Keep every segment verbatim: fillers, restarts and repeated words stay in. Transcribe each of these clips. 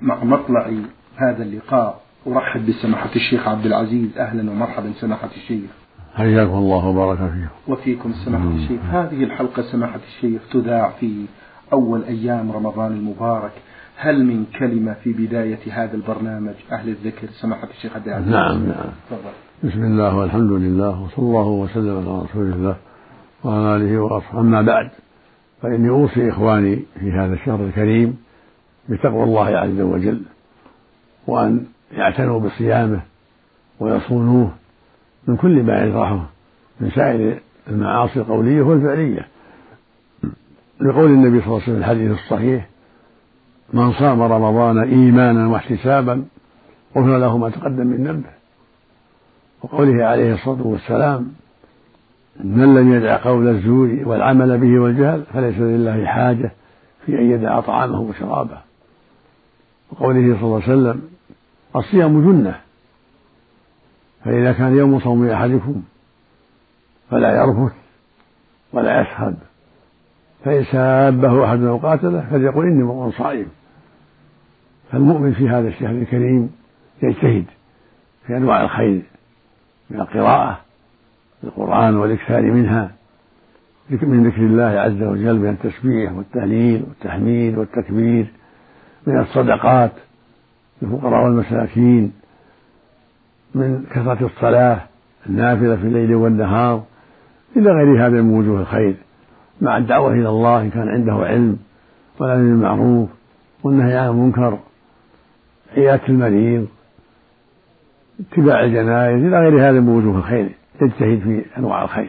مع مطلع هذا اللقاء أرحب بسماحة الشيخ عبد العزيز. أهلا ومرحبا سماحة الشيخ. حياكم الله وبارك فيكم. وفيكم سماحة الشيخ. هذه الحلقة سماحة الشيخ تذاع في أول أيام رمضان المبارك، هل من كلمة في بداية هذا البرنامج أهل الذكر سماحة الشيخ عبد العزيز؟ نعم نعم. بسم الله والحمد لله وصلى الله وسلم على رسول الله وعلى آله وأصحابه. أما بعد، فإني أوصي إخواني في هذا الشهر الكريم بتقوى الله عز وجل، وأن يعتنوا بصيامه ويصونوه من كل ما يجرحه من سائر المعاصي القولية والفعلية، لقول النبي صلى الله عليه وسلم في الحديث الصحيح: من صام رمضان إيمانا واحتسابا غفر له ما تقدم من ذنبه. وقوله عليه الصلاة والسلام: من لم يدع قول الزور والعمل به والجهل فليس لله حاجة في أن يدع طعامه وشرابه. وقوله صلى الله عليه وسلم: الصيام جنة، فإذا كان يوم صوم أحدكم فلا يرفث ولا يسخب، فإن سابه أحد أو قاتله فليقل إني امرؤ صائم. فالمؤمن في هذا الشهر الكريم يجتهد في أنواع الخير من القراءة القرآن والإكثار منها، من ذكر الله عز وجل، من التسبيح والتهليل والتحميد والتكبير، من الصدقات للفقراء والمساكين، من كثرة الصلاة النافلة في الليل والنهار، إلى غير هذا من وجوه الخير، مع الدعوة إلى الله إن كان عنده علم، والأمر بالمعروف والنهي عن المنكر، عيادة المريض، اتباع الجنائز، إلى غير هذا من وجوه الخير، يجتهد في أنواع الخير.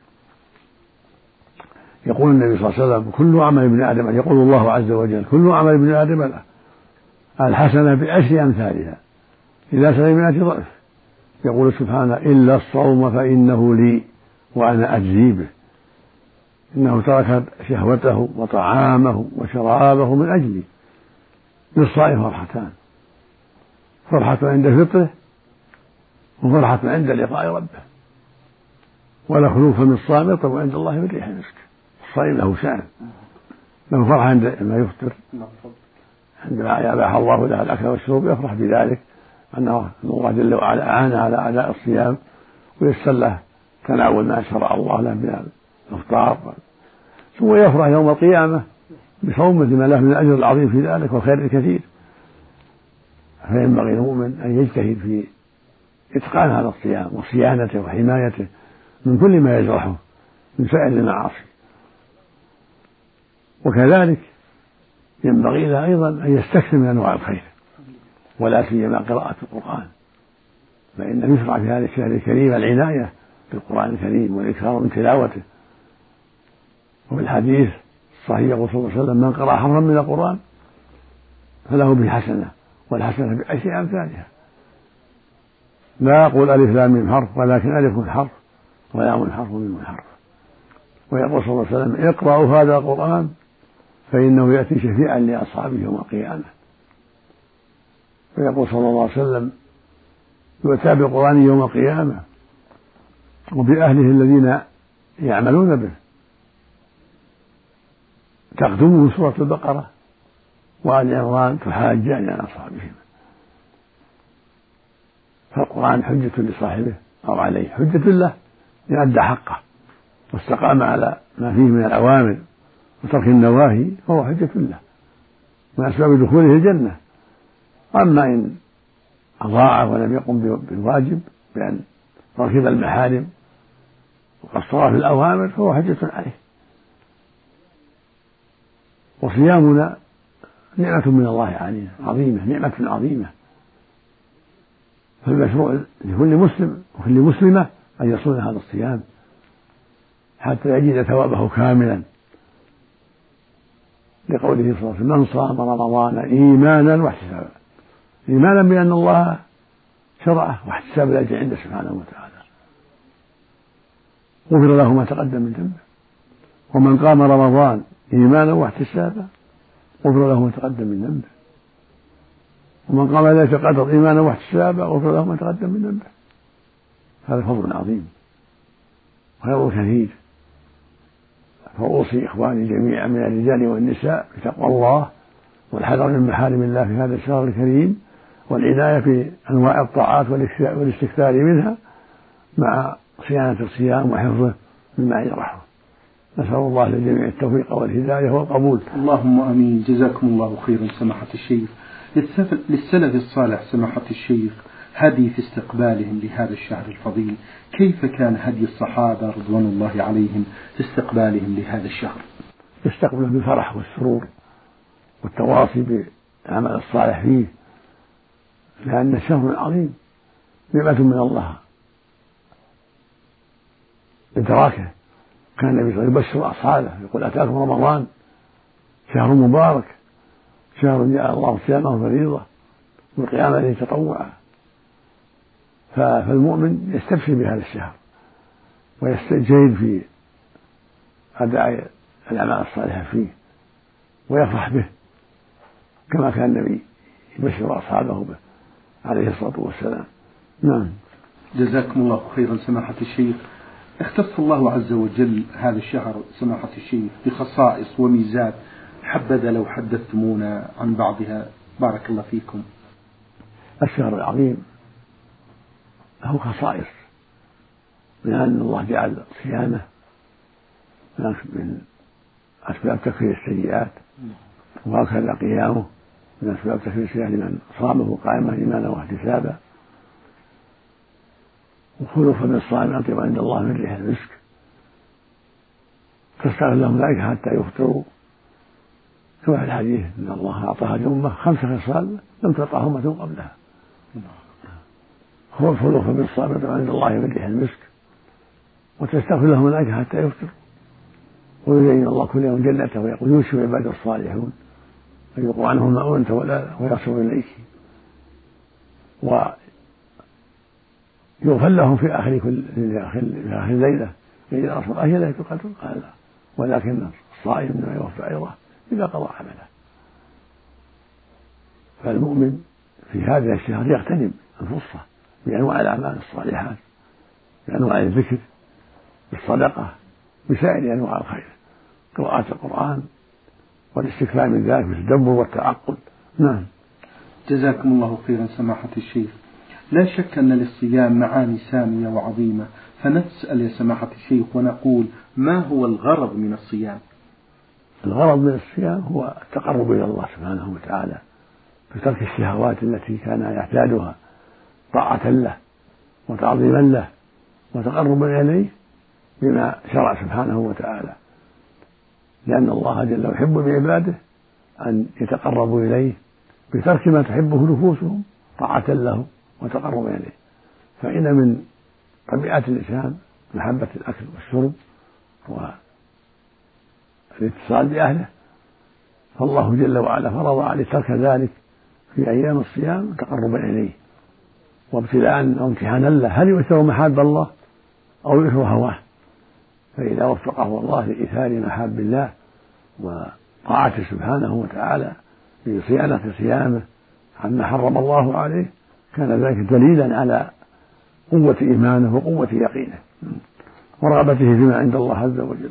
يقول النبي صلى الله عليه وسلم: كل عمل ابن آدم، يقول الله عز وجل: كل عمل ابن آدم له الحسنة بعشر أمثالها إلى سبعمائة ضعف. يقول سبحانه: إلا الصوم فإنه لي وأنا أجزي به. إنه ترك شهوته وطعامه وشرابه من أجلي. للصائم فرحتان: فرحة عند فطره، وفرحة عند لقاء ربه. ولا خلوف من الصائم يطلب عند الله من ريح المسك. الصائم له شأن، له فرحة عندما يفطر، عندما يباح الله له الأكل والشرب يفرح بذلك، أن الله جل وعلا أعانه على أداء الصيام ويسر له تناول ما شرع الله له من الإفطار. ثم يفرح يوم القيامة بصوم لما له من الأجر العظيم في ذلك والخير الكثير. فينبغي المؤمن أن يجتهد في إتقان هذا الصيام وصيانته وحمايته من كل ما يجرحه من سائر المعاصي. وكذلك ينبغي له أيضا أن يستكثر من أنواع الخير، ولا سيما قراءة القرآن، فإن يشرع في هذا الشهر الكريم العناية بالقرآن الكريم والإكثار من تلاوته. وفي الحديث الصحيح يقول صلى الله عليه وسلم: من قرأ حرفا من القرآن فله به حسنة، والحسنة بعشر أمثالها. لا أقول ألف لام ميم حرف، ولكن ألف حرف ولام حرف وميم حرف. ويقول صلى الله عليه وسلم: اقرأوا هذا القرآن فإنه يأتي شفيعا لأصحابه يوم القيامة. ويقول صلى الله عليه وسلم: يؤتى بالقرآن يوم القيامة وبأهله الذين يعملون به، تقدمه سورة البقرة وآل عمران تحاجان عن أصحابهما. فالقرآن حجة لصاحبه أو عليه، حجة له إن أدى حقه واستقام على ما فيه من الأوامر وترك النواهي، فهو حجة له من أسباب دخوله الجنة. أما إن أضاع ولم يقم بالواجب بأن ركب المحارم وقصر في الأوامر فهو حجة عليه. وصيامنا نعمة من الله علينا عظيمة، نعمة عظيمة، فالمشروع لكل مسلم وكل مسلمة أن يصون هذا الصيام حتى يجد ثوابه كاملا، لقوله صلى الله عليه وسلم: من صام رمضان إيمانا واحتسابا. إيمانا بأن الله شرعه، واحتسابا الأجر عنده سبحانه وتعالى. غفر له ما تقدم من ذنبه. ومن قام رمضان إيمانا واحتسابا غفر له ما تقدم من ذنبه. ومن قام ليلة القدر إيمانا واحتسابا غفر له ما تقدم من ذنبه. هذا فضل عظيم وخير كثير. فأوصي إخواني جميعا من الرجال والنساء بتقوى الله والحذر من محارم الله في هذا الشهر الكريم، والعناية في أنواع الطاعات والاستكثار منها مع صيانة الصيام وحفظه مما يجرحه. نسأل الله للجميع التوفيق والهداية والقبول. اللهم آمين. جزاكم الله خيرا سماحة الشيخ. للسلف الصالح سماحة الشيخ هدي في استقبالهم لهذا الشهر الفضيل، كيف كان هدي الصحابة رضوان الله عليهم في استقبالهم لهذا الشهر؟ يستقبله بالفرح والسرور والتواصي بالعمل الصالح فيه، لأن الشهر عظيم نعمة من الله إدراكه. كان النبي صلى الله عليه وسلم يبشر أصحابه يقول أتاكم رمضان شهر مبارك شهر جعل الله صيامه فريضة والقيام عليه تطوعا. فالمؤمن يستبشر بهذا الشهر ويستجيد في أداء الأعمال الصالحة فيه ويفرح به كما كان النبي يبشر أصحابه به عليه الصلاة والسلام. نعم. جزاكم الله خيرا سماحة الشيخ. اختص الله عز وجل هذا الشهر سماحة الشيخ بخصائص وميزات، حبذا لو حدثتمونا عن بعضها بارك الله فيكم. الشهر العظيم له خصائص، من أن الله جعل صيامه من أسباب تكفير السيئات، وهكذا قيامه من أسباب تكفير السيئات لمن صامه قائما إيمانا واحتسابا، وخلوف من الصائم أطيب عند الله من ريح المسك، تستغفر لهم الملائكة حتى يفطروا، كما في الحديث أن الله أعطاها الأمة خمس خصال لم تعطها أمة قبلها. هو الخلوف من الصائم أطيب عند الله من ريح المسك، وتستغفر لهم الملائكة حتى يفطروا، ويزين الله كل يوم جنته ويقول يوشك عباد الصالحون فيقوا عنهم ما أنت ولا ويصلوا إليك، ويغفر لهم في آخر كل في آخر الليلة. قيل رسول الله هي ليلة القدر؟ قال لا، ولكن الصائم إنما يوفى أجره إذا قضى عمله. فالمؤمن في هذا الشهر يغتنم الفرصة بأنواع الأعمال الصالحات، بأنواع الذكر، بالصدقة، بسائر أنواع الخير، قراءة القرآن والاستكثار من ذلك بالتدبر والتعقل. نعم. جزاكم الله خيرا سماحة الشيخ. لا شك أن للصيام معاني سامية وعظيمة، فنسأل يا سماحة الشيخ ونقول ما هو الغرض من الصيام؟ الغرض من الصيام هو التقرب إلى الله سبحانه وتعالى بترك الشهوات التي كان يعتادها، طاعة له وتعظيما له وتقربا إليه بما شرع سبحانه وتعالى، لأن الله جل يحب بعباده أن يتقربوا إليه بترك ما تحبه نفوسهم طاعة له وتقربا إليه. فإن من طبيعة الإنسان محبة الأكل والشرب والاتصال بأهله، فالله جل وعلا فرض عليه ترك ذلك في أيام الصيام تقربا إليه وابتلاء أو امتحانا له، هل يؤثر محاب الله أو يؤثر هواه؟ فإذا وفقه الله لإيثار محاب الله وطاعته سبحانه وتعالى في صيانة صيامه عما حرم الله عليه، كان ذلك دليلا على قوة إيمانه وقوة يقينه ورغبته فيما عند الله عز وجل.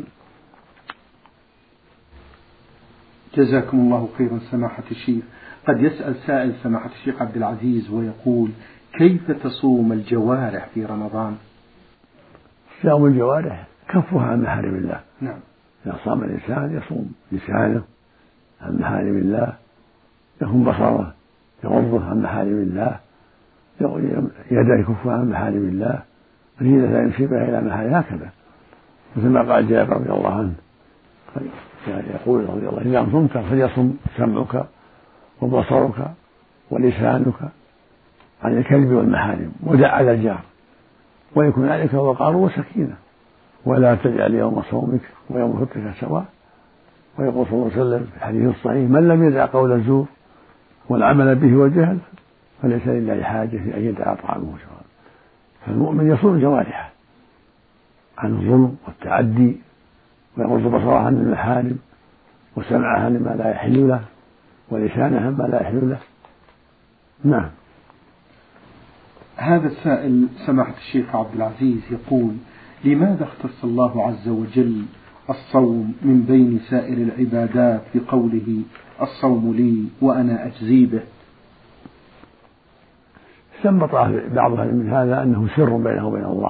جزاكم الله خيرا سماحة الشيخ. قد يسأل سائل سماحة الشيخ عبد العزيز ويقول كيف تصوم الجوارح في رمضان؟ صيام الجوارح كفها عن محارم الله. نعم. إذا صام الإنسان يصوم لسانه عن محارم الله، يكون بصره يغضه عن محارم الله، يده يكفها عن محارم الله، رجله لا يمشي بها إلى محارم، هكذا مثل ما قال جابر رضي الله عنه يقول رضي الله عنه إذا صمت فليصم سمعك وبصرك ولسانك عن الكذب والمحارم ودع على الجار ويكون عليك وقار وسكينة، ولا تجعل يوم صومك ويوم فطرك سواء. ويقول صلى الله عليه وسلم في الحديث الصحيح من لم يدع قول الزور والعمل به والجهل فليس لله حاجة في أن يدع طعامه وشرابه. فالمؤمن يصون جوارحه عن الظلم والتعدي، ويغض بصره عن المحارم، وسمعه عن ما لا يحل له، ولسانه عن ما لا يحل له. نعم. هذا السائل سماحة الشيخ عبد العزيز يقول لماذا اختص الله عز وجل الصوم من بين سائر العبادات بقوله الصوم لي وأنا أجزي به. استنبط بعض من هذا أنه سر بينه وبين الله،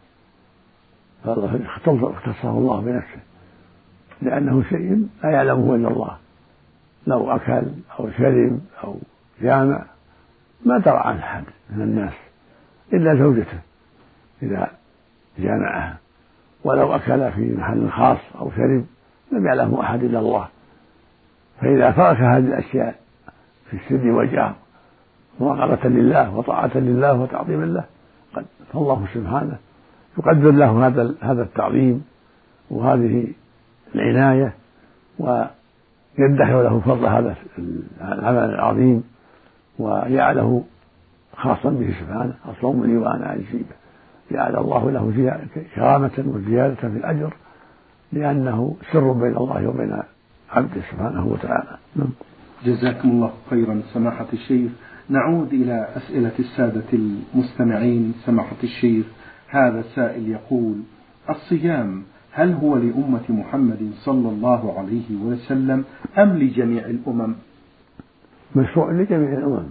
اختصه الله بنفسه لأنه شيء لا يعلمه إلا الله. لو أكل أو شرب أو جامع ما درى عنه أحد من الناس إلا زوجته إذا جامعها، ولو أكل في محل خاص أو شرب لم يعلمه أحد إلا الله. فإذا ترك هذه الأشياء في السر والجهر مراقبة لله وطاعة لله وتعظيما له فالله سبحانه يقدر له هذا هذا التعظيم وهذه العناية ويدخر له فضل هذا العمل العظيم ويعله خاصا به سبحانه. الصوم لي وأنا أجزي به، جعل الله له كرامة وزيادة في الأجر لأنه سر بين الله وبين عبده سبحانه وتعالى. جزاكم الله خيرا سماحة الشيخ. نعود إلى أسئلة السادة المستمعين. سماحة الشيخ، هذا سائل يقول: الصيام هل هو لأمة محمد صلى الله عليه وسلم أم لجميع الأمم؟ مشروع لجميع الأمم.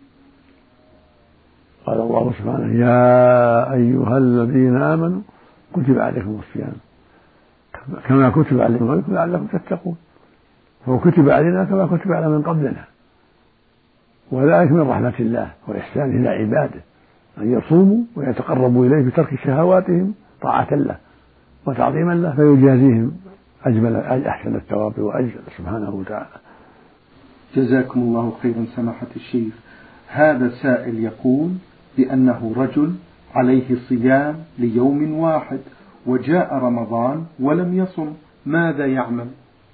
قال الله سبحانه: يا أيها الذين آمنوا كتب عليكم الصيام كما كتب على من قبلكم لعلكم تتقون. فهو كتب علينا كما كتب على من قبلنا، وذلك من رحمة الله وإحسانه إلى عباده أن يصوموا ويتقربوا إليه بترك شهواتهم طاعة له وتعظيما له، فيجازيهم أجمل أحسن الثواب وأجل سبحانه وتعالى. جزاكم الله خيرا سماحة الشيخ. هذا سائل يقول بأنه رجل عليه صيام ليوم واحد وجاء رمضان ولم يصم، ماذا يعمل؟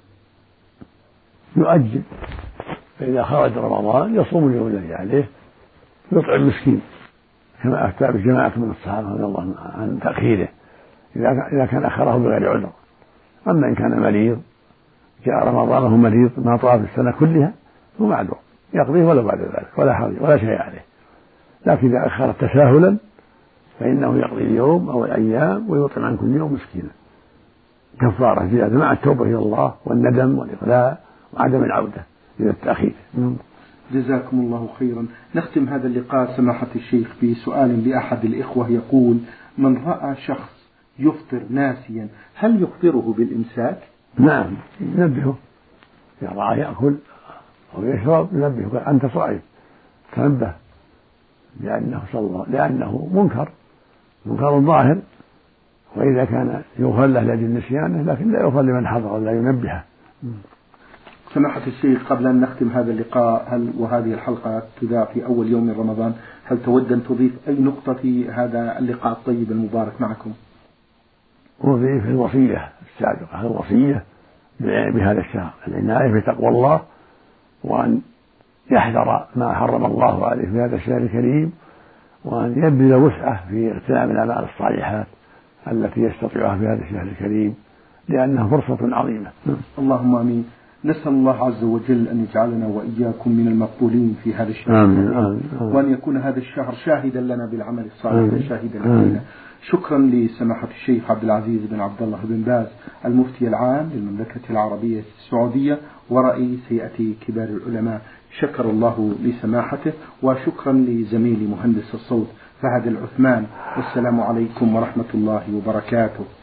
يؤجل، فإذا خرج رمضان يصوم اليوم الذي عليه ويطعم مسكين كما أفتى بجماعة من الصحابة رضي الله عن تأخيره إذا كان أخره بغير عذر. أما إن كان مريض جاء رمضان وهو مريض ما طاف السنة كلها هو معذور يقضيه ولو بعد ذلك ولا حرج ولا شيء عليه. لكن إذا أخر تساهلا فإنه يقضي اليوم أو الأيام ويطعم عن كل يوم مسكينا كفارة زيادة مع التوبة إلى الله والندم والإقلاع وعدم العودة إلى التأخير. جزاكم الله خيرا. نختم هذا اللقاء سماحة الشيخ بسؤال لأحد الإخوة يقول: من رأى شخص يفطر ناسيا هل يخبره بالإمساك؟ نعم، ينبهه. إذا رأى يأكل أو يشرب ينبهه: أنت صائم تنبه، لأنه صلى الله لأنه منكر منكر ظاهر، وإذا كان يغفر له لأجل نسيانه لكن لا يغفر لمن حضر ولا ينبهه. سماحة الشيخ، قبل أن نختم هذا اللقاء هل وهذه الحلقة تذاع في أول يوم من رمضان، هل تود أن تضيف أي نقطة في هذا اللقاء الطيب المبارك معكم؟ أضيف الوصية السابقة، الوصية بهذا الشهر، العناية بتقوى الله وأن يحذر ما حرم الله عليه في هذا الشهر الكريم، وأن يبذل وسعه في اغتنام الأعمال الصالحات التي يستطيعها في هذا الشهر الكريم لأنها فرصة عظيمة. اللهم آمين. نسأل الله عز وجل أن يجعلنا وإياكم من المقبولين في هذا الشهر، آمين آمين آمين. وأن يكون هذا الشهر شاهدا لنا بالعمل الصالح وشاهدا علينا. شكرا لسماحة الشيخ عبد العزيز بن عبد الله بن باز المفتي العام للمملكة العربية السعودية ورئيس هيئة كبار العلماء. شكر الله لسماحته، وشكرا لزميلي مهندس الصوت فهد العثمان. والسلام عليكم ورحمة الله وبركاته.